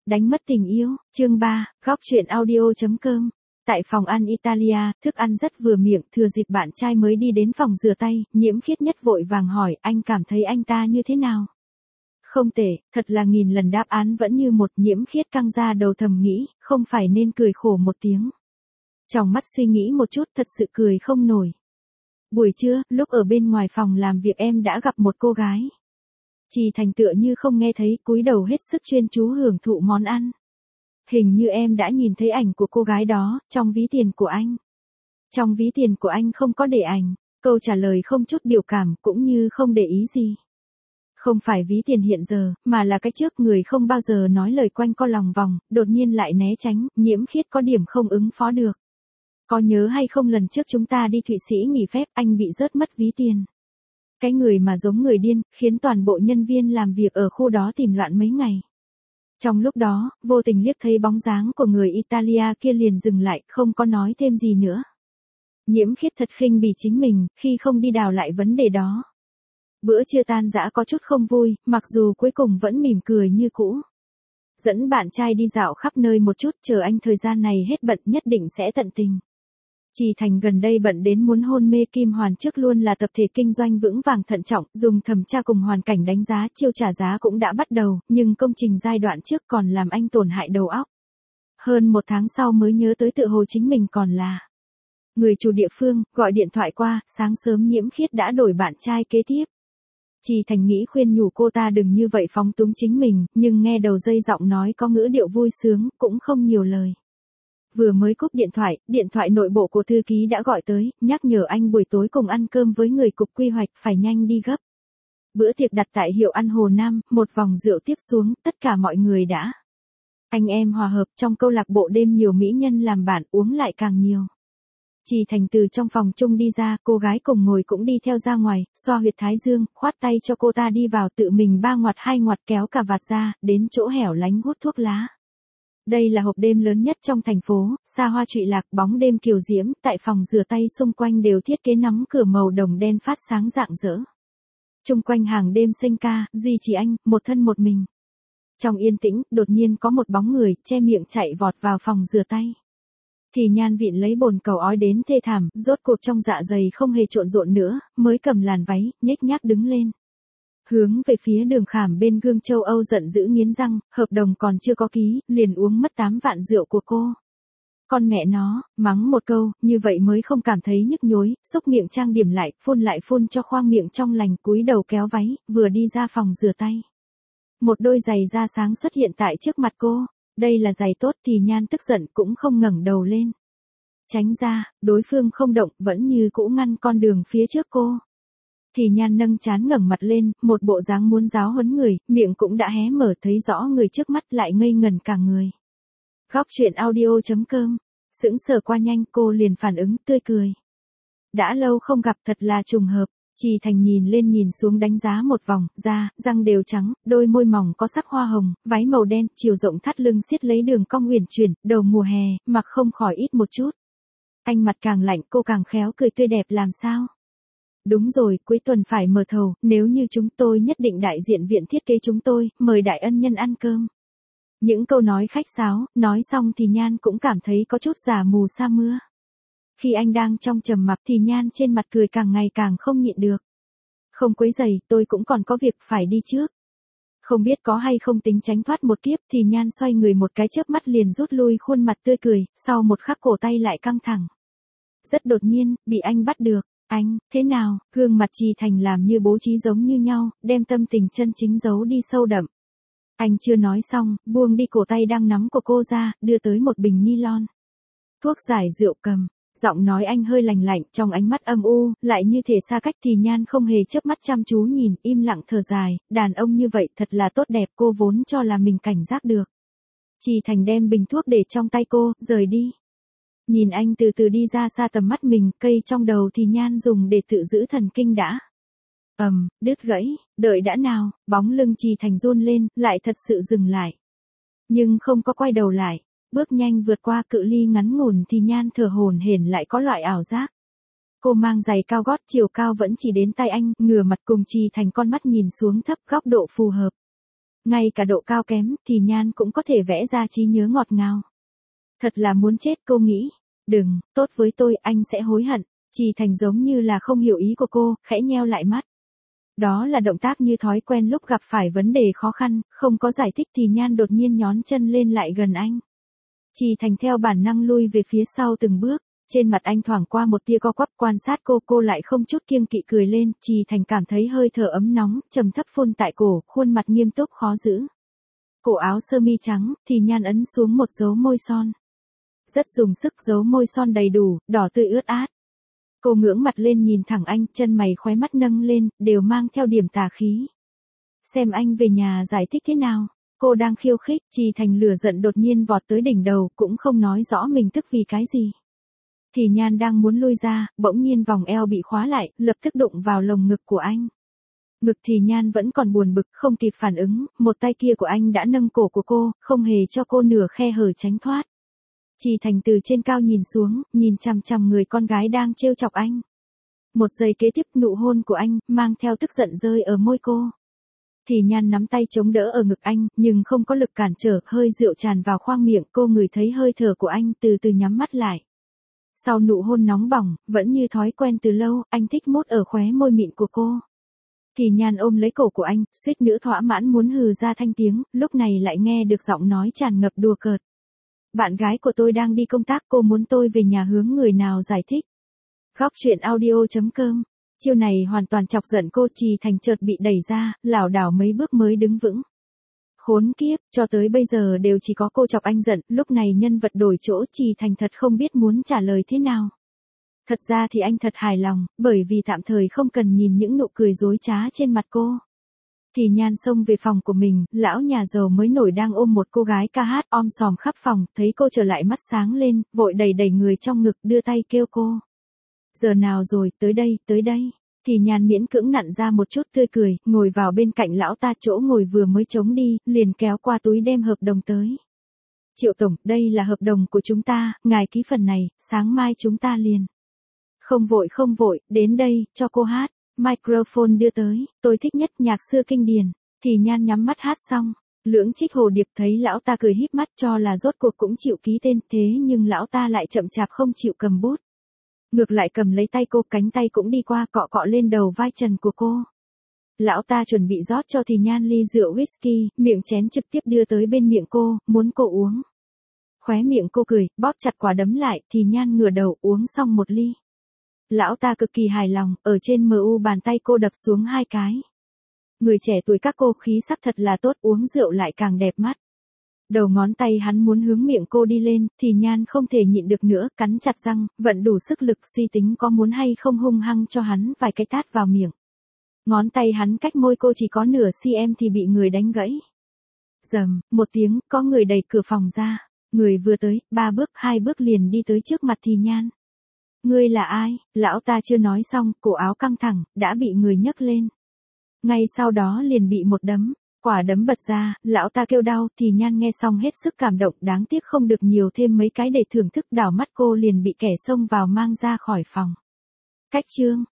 Đánh mất tình yêu, chương 3, góc chuyện audio.com. Tại phòng ăn Italia, thức ăn rất vừa miệng, thừa dịp bạn trai mới đi đến phòng rửa tay, Nhiễm Khiết Nhất vội vàng hỏi, anh cảm thấy anh ta như thế nào? Không tệ, thật là nghìn lần đáp án vẫn như một. Nhiễm Khiết căng ra đầu thầm nghĩ, không phải nên cười khổ một tiếng. Trong mắt suy nghĩ một chút, thật sự cười không nổi. Buổi trưa, lúc ở bên ngoài phòng làm việc em đã gặp một cô gái. Trì Thành tựa như không nghe thấy, cúi đầu hết sức chuyên chú hưởng thụ món ăn. Hình như em đã nhìn thấy ảnh của cô gái đó, trong ví tiền của anh. Trong ví tiền của anh không có để ảnh. Câu trả lời không chút biểu cảm, cũng như không để ý gì. Không phải ví tiền hiện giờ, mà là cái trước. Người không bao giờ nói lời quanh co lòng vòng, đột nhiên lại né tránh. Nhiễm Khiết có điểm không ứng phó được. Có nhớ hay không lần trước chúng ta đi Thụy Sĩ nghỉ phép, anh bị rớt mất ví tiền. Cái người mà giống người điên, khiến toàn bộ nhân viên làm việc ở khu đó tìm loạn mấy ngày. Trong lúc đó, vô tình liếc thấy bóng dáng của người Italia kia liền dừng lại, không có nói thêm gì nữa. Nhiễm Khiết thật khinh bỉ chính mình, khi không đi đào lại vấn đề đó. Bữa trưa tan dã có chút không vui, mặc dù cuối cùng vẫn mỉm cười như cũ. Dẫn bạn trai đi dạo khắp nơi một chút, chờ anh thời gian này hết bận nhất định sẽ tận tình. Trì Thành gần đây bận đến muốn hôn mê. Kim Hoàn trước luôn là tập thể kinh doanh vững vàng thận trọng, dùng thẩm tra cùng hoàn cảnh đánh giá, chiêu trả giá cũng đã bắt đầu, nhưng công trình giai đoạn trước còn làm anh tổn hại đầu óc. Hơn một tháng sau mới nhớ tới tự hồ chính mình còn là người chủ địa phương, gọi điện thoại qua, sáng sớm Nhiễm Khiết đã đổi bạn trai kế tiếp. Trì Thành nghĩ khuyên nhủ cô ta đừng như vậy phóng túng chính mình, nhưng nghe đầu dây giọng nói có ngữ điệu vui sướng, cũng không nhiều lời. Vừa mới cúp điện thoại nội bộ của thư ký đã gọi tới, nhắc nhở anh buổi tối cùng ăn cơm với người cục quy hoạch, phải nhanh đi gấp. Bữa tiệc đặt tại hiệu ăn Hồ Nam, một vòng rượu tiếp xuống, tất cả mọi người đã. Anh em hòa hợp, trong câu lạc bộ đêm nhiều mỹ nhân làm bạn, uống lại càng nhiều. Trì Thành từ trong phòng chung đi ra, cô gái cùng ngồi cũng đi theo ra ngoài, xoa huyệt thái dương, khoát tay cho cô ta đi vào, tự mình 3 ngoặt 2 ngoặt kéo cà vạt ra, đến chỗ hẻo lánh hút thuốc lá. Đây là hộp đêm lớn nhất trong thành phố, xa hoa trụy lạc, bóng đêm kiều diễm, tại phòng rửa tay xung quanh đều thiết kế nắm cửa màu đồng đen phát sáng rạng rỡ. Chung quanh hàng đêm sinh ca, duy chỉ anh, một thân một mình. Trong yên tĩnh, đột nhiên có một bóng người, che miệng chạy vọt vào phòng rửa tay. Thì Nhan vịn lấy bồn cầu ói đến thê thảm, rốt cuộc trong dạ dày không hề trộn rộn nữa, mới cầm làn váy, nhếch nhác đứng lên. Hướng về phía đường khảm bên gương châu Âu giận dữ nghiến răng, hợp đồng còn chưa có ký, liền uống mất 8 vạn rượu của cô. Con mẹ nó, mắng một câu, như vậy mới không cảm thấy nhức nhối, xúc miệng trang điểm lại phun cho khoang miệng trong lành, cúi đầu kéo váy, vừa đi ra phòng rửa tay. Một đôi giày da sáng xuất hiện tại trước mặt cô, đây là giày tốt. Thì Nhan tức giận cũng không ngẩng đầu lên. Tránh ra, đối phương không động, vẫn như cũ ngăn con đường phía trước cô. Thì Nhan nâng trán ngẩng mặt lên, một bộ dáng muốn giáo huấn người, miệng cũng đã hé mở, thấy rõ người trước mắt lại ngây ngần cả người. Góc chuyện audio.com. Sững sờ qua nhanh, cô liền phản ứng, tươi cười. Đã lâu không gặp, thật là trùng hợp. Trì Thành nhìn lên nhìn xuống đánh giá một vòng, da, răng đều trắng, đôi môi mỏng có sắc hoa hồng, váy màu đen, chiều rộng thắt lưng xiết lấy đường cong uyển chuyển, đầu mùa hè, mặc không khỏi ít một chút. Anh mặt càng lạnh, cô càng khéo cười tươi đẹp làm sao. Đúng rồi, cuối tuần phải mở thầu, nếu như chúng tôi nhất định đại diện viện thiết kế chúng tôi, mời đại ân nhân ăn cơm. Những câu nói khách sáo, nói xong thì Nhan cũng cảm thấy có chút giả mù sa mưa. Khi anh đang trong trầm mặc thì Nhan trên mặt cười càng ngày càng không nhịn được. Không quấy rầy, tôi cũng còn có việc phải đi trước. Không biết có hay không tính tránh thoát một kiếp thì Nhan xoay người một cái chớp mắt liền rút lui, khuôn mặt tươi cười, sau một khắc cổ tay lại căng thẳng. Rất đột nhiên, bị anh bắt được. Anh, thế nào? Gương mặt Trì Thành làm như bố trí giống như nhau, đem tâm tình chân chính giấu đi sâu đậm. Anh chưa nói xong, buông đi cổ tay đang nắm của cô ra, đưa tới một bình nylon. Thuốc giải rượu cầm. Giọng nói anh hơi lành lạnh, trong ánh mắt âm u, lại như thể xa cách. Thì Nhan không hề chớp mắt chăm chú nhìn, im lặng thở dài, đàn ông như vậy thật là tốt đẹp, cô vốn cho là mình cảnh giác được. Trì Thành đem bình thuốc để trong tay cô, rời đi. Nhìn anh từ từ đi ra xa tầm mắt mình, cây trong đầu thì Nhan dùng để tự giữ thần kinh đã. Đứt gãy, đợi đã nào, bóng lưng Trì Thành run lên, lại thật sự dừng lại. Nhưng không có quay đầu lại, bước nhanh vượt qua cự ly ngắn ngủn thì Nhan thở hổn hển lại có loại ảo giác. Cô mang giày cao gót chiều cao vẫn chỉ đến tay anh, ngửa mặt cùng Trì Thành con mắt nhìn xuống thấp, góc độ phù hợp. ngay cả độ cao kém thì Nhan cũng có thể vẽ ra trí nhớ ngọt ngào. Thật là muốn chết, cô nghĩ. Đừng, tốt với tôi, anh sẽ hối hận. Trì Thành giống như là không hiểu ý của cô, khẽ nheo lại mắt. Đó là động tác như thói quen lúc gặp phải vấn đề khó khăn, không có giải thích thì Nhan đột nhiên nhón chân lên lại gần anh. Trì Thành theo bản năng lui về phía sau từng bước, trên mặt anh thoảng qua một tia co quắp, quan sát cô lại không chút kiêng kỵ cười lên. Trì Thành cảm thấy hơi thở ấm nóng, trầm thấp phun tại cổ, khuôn mặt nghiêm túc khó giữ. Cổ áo sơ mi trắng, thì Nhan ấn xuống một dấu môi son. Rất dùng sức, dấu môi son đầy đủ, đỏ tươi ướt át. Cô ngưỡng mặt lên nhìn thẳng anh, chân mày khóe mắt nâng lên, đều mang theo điểm tà khí. Xem anh về nhà giải thích thế nào. Cô đang khiêu khích, Trì Thành lửa giận đột nhiên vọt tới đỉnh đầu, cũng không nói rõ mình tức vì cái gì. Thì Nhan đang muốn lui ra, bỗng nhiên vòng eo bị khóa lại, lập tức đụng vào lồng ngực của anh. Ngực Thì Nhan vẫn còn buồn bực, không kịp phản ứng, một tay kia của anh đã nâng cổ của cô, không hề cho cô nửa khe hở tránh thoát. Trì Thành từ trên cao nhìn xuống, nhìn chằm chằm người con gái đang trêu chọc anh. Một giây kế tiếp, nụ hôn của anh, mang theo tức giận rơi ở môi cô. Thì Nhan nắm tay chống đỡ ở ngực anh, nhưng không có lực cản trở, hơi rượu tràn vào khoang miệng, cô ngửi thấy hơi thở của anh, từ từ nhắm mắt lại. Sau nụ hôn nóng bỏng, vẫn như thói quen từ lâu, anh thích mút ở khóe môi mịn của cô. Thì Nhan ôm lấy cổ của anh, suýt nữa thỏa mãn muốn hừ ra thanh tiếng, lúc này lại nghe được giọng nói tràn ngập đùa cợt. Bạn gái của tôi đang đi công tác, cô muốn tôi về nhà hướng người nào giải thích. Góc truyện audio.com. Chiêu này hoàn toàn chọc giận cô. Trì Thành chợt bị đẩy ra, lảo đảo mấy bước mới đứng vững. Khốn kiếp, cho tới bây giờ đều chỉ có cô chọc anh giận, lúc này nhân vật đổi chỗ. Trì Thành thật không biết muốn trả lời thế nào. Thật ra thì anh thật hài lòng, bởi vì tạm thời không cần nhìn những nụ cười dối trá trên mặt cô. Thì Nhan xông về phòng của mình, lão nhà giàu mới nổi đang ôm một cô gái ca hát om sòm khắp phòng, thấy cô trở lại mắt sáng lên, vội đẩy người trong ngực, đưa tay kêu cô. Giờ nào rồi, tới đây, tới đây. Thì Nhan miễn cưỡng nặn ra một chút tươi cười, ngồi vào bên cạnh lão ta, chỗ ngồi vừa mới trống đi, liền kéo qua túi đem hợp đồng tới. Triệu tổng, đây là hợp đồng của chúng ta, ngài ký phần này, sáng mai chúng ta liền. Không vội, đến đây, cho cô hát. Microphone đưa tới, tôi thích nhất nhạc xưa kinh điển. Thì Nhan nhắm mắt hát xong, Lưỡng Trích Hồ Điệp thấy lão ta cười híp mắt, cho là rốt cuộc cũng chịu ký tên, thế nhưng lão ta lại chậm chạp không chịu cầm bút. Ngược lại cầm lấy tay cô, cánh tay cũng đi qua cọ cọ lên đầu vai trần của cô. Lão ta chuẩn bị rót cho Thì Nhan ly rượu whisky, miệng chén trực tiếp đưa tới bên miệng cô, muốn cô uống. Khóe miệng cô cười, bóp chặt quả đấm lại, Thì Nhan ngửa đầu uống xong một ly. Lão ta cực kỳ hài lòng, ở trên mu bàn tay cô đập xuống 2 cái. Người trẻ tuổi các cô khí sắc thật là tốt, uống rượu lại càng đẹp mắt. Đầu ngón tay hắn muốn hướng miệng cô đi lên, Thì Nhan không thể nhịn được nữa, cắn chặt răng, vận đủ sức lực suy tính có muốn hay không hung hăng cho hắn vài cái tát vào miệng. Ngón tay hắn cách môi cô chỉ có nửa cm thì bị người đánh gãy. Rầm, một tiếng, có người đẩy cửa phòng ra. Người vừa tới, 2 bước liền đi tới trước mặt Thì Nhan. Ngươi là ai? Lão ta chưa nói xong, cổ áo căng thẳng, đã bị người nhấc lên. Ngay sau đó liền bị một đấm. Quả đấm bật ra, lão ta kêu đau. Thì Nhan nghe xong hết sức cảm động, đáng tiếc không được nhiều thêm mấy cái để thưởng thức, đảo mắt cô liền bị kẻ xông vào mang ra khỏi phòng. Cách chương.